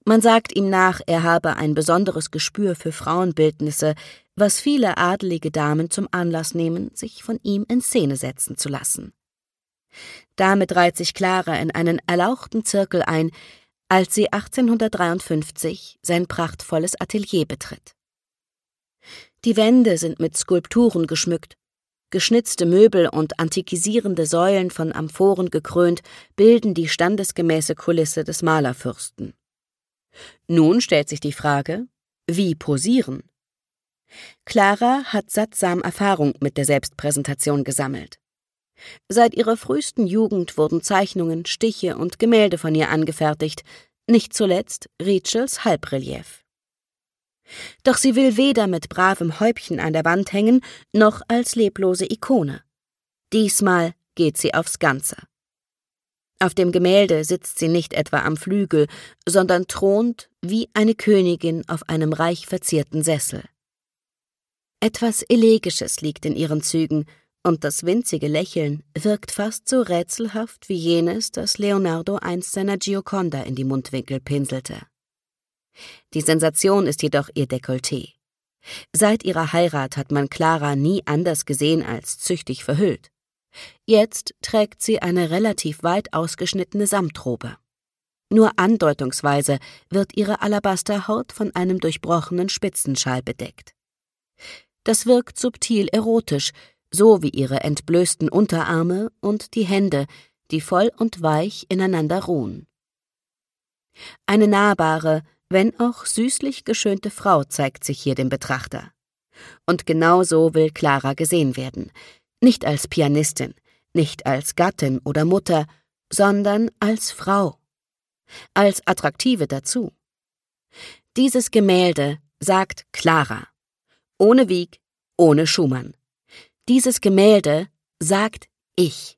Man sagt ihm nach, er habe ein besonderes Gespür für Frauenbildnisse, was viele adelige Damen zum Anlass nehmen, sich von ihm in Szene setzen zu lassen. Damit reiht sich Clara in einen erlauchten Zirkel ein, als sie 1853 sein prachtvolles Atelier betritt. Die Wände sind mit Skulpturen geschmückt. Geschnitzte Möbel und antikisierende Säulen von Amphoren gekrönt bilden die standesgemäße Kulisse des Malerfürsten. Nun stellt sich die Frage, wie posieren? Clara hat sattsam Erfahrung mit der Selbstpräsentation gesammelt. Seit ihrer frühesten Jugend wurden Zeichnungen, Stiche und Gemälde von ihr angefertigt, nicht zuletzt Ritschels Halbrelief. Doch sie will weder mit bravem Häubchen an der Wand hängen, noch als leblose Ikone. Diesmal geht sie aufs Ganze. Auf dem Gemälde sitzt sie nicht etwa am Flügel, sondern thront wie eine Königin auf einem reich verzierten Sessel. Etwas Elegisches liegt in ihren Zügen, und das winzige Lächeln wirkt fast so rätselhaft wie jenes, das Leonardo einst seiner Gioconda in die Mundwinkel pinselte. Die Sensation ist jedoch ihr Dekolleté. Seit ihrer Heirat hat man Clara nie anders gesehen als züchtig verhüllt. Jetzt trägt sie eine relativ weit ausgeschnittene Samtrobe. Nur andeutungsweise wird ihre Alabasterhaut von einem durchbrochenen Spitzenschal bedeckt. Das wirkt subtil erotisch, so wie ihre entblößten Unterarme und die Hände, die voll und weich ineinander ruhen. Eine nahbare, wenn auch süßlich geschönte Frau zeigt sich hier dem Betrachter. Und genau so will Clara gesehen werden. Nicht als Pianistin, nicht als Gattin oder Mutter, sondern als Frau. Als Attraktive dazu. Dieses Gemälde sagt Clara. Ohne Wieck, ohne Schumann. Dieses Gemälde sagt ich.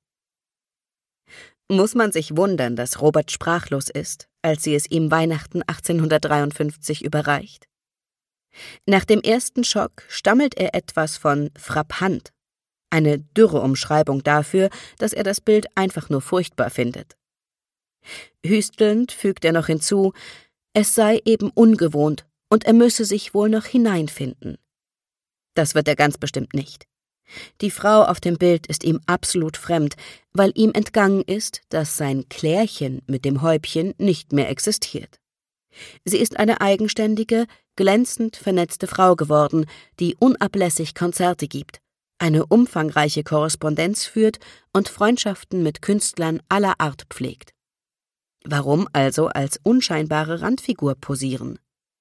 Muss man sich wundern, dass Robert sprachlos ist, als sie es ihm Weihnachten 1853 überreicht? Nach dem ersten Schock stammelt er etwas von frappant, eine dürre Umschreibung dafür, dass er das Bild einfach nur furchtbar findet. Hüstelnd fügt er noch hinzu, es sei eben ungewohnt und er müsse sich wohl noch hineinfinden. Das wird er ganz bestimmt nicht. Die Frau auf dem Bild ist ihm absolut fremd, weil ihm entgangen ist, dass sein Klärchen mit dem Häubchen nicht mehr existiert. Sie ist eine eigenständige, glänzend vernetzte Frau geworden, die unablässig Konzerte gibt, eine umfangreiche Korrespondenz führt und Freundschaften mit Künstlern aller Art pflegt. Warum also als unscheinbare Randfigur posieren?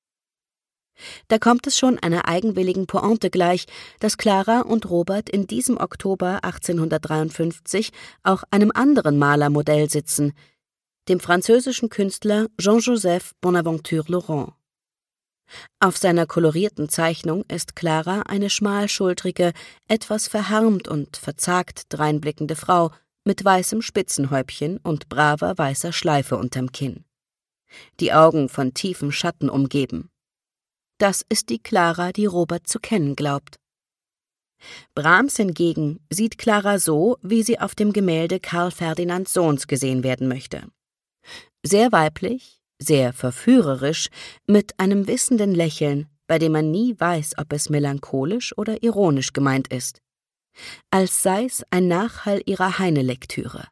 Da kommt es schon einer eigenwilligen Pointe gleich, dass Clara und Robert in diesem Oktober 1853 auch einem anderen Malermodell sitzen, dem französischen Künstler Jean-Joseph Bonaventure Laurent. Auf seiner kolorierten Zeichnung ist Clara eine schmalschultrige, etwas verhärmt und verzagt dreinblickende Frau mit weißem Spitzenhäubchen und braver weißer Schleife unterm Kinn. Die Augen von tiefem Schatten umgeben. Das ist die Clara, die Robert zu kennen glaubt. Brahms hingegen sieht Clara so, wie sie auf dem Gemälde Karl Ferdinands Sohns gesehen werden möchte. Sehr weiblich, sehr verführerisch, mit einem wissenden Lächeln, bei dem man nie weiß, ob es melancholisch oder ironisch gemeint ist. Als sei es ein Nachhall ihrer Heine-Lektüre.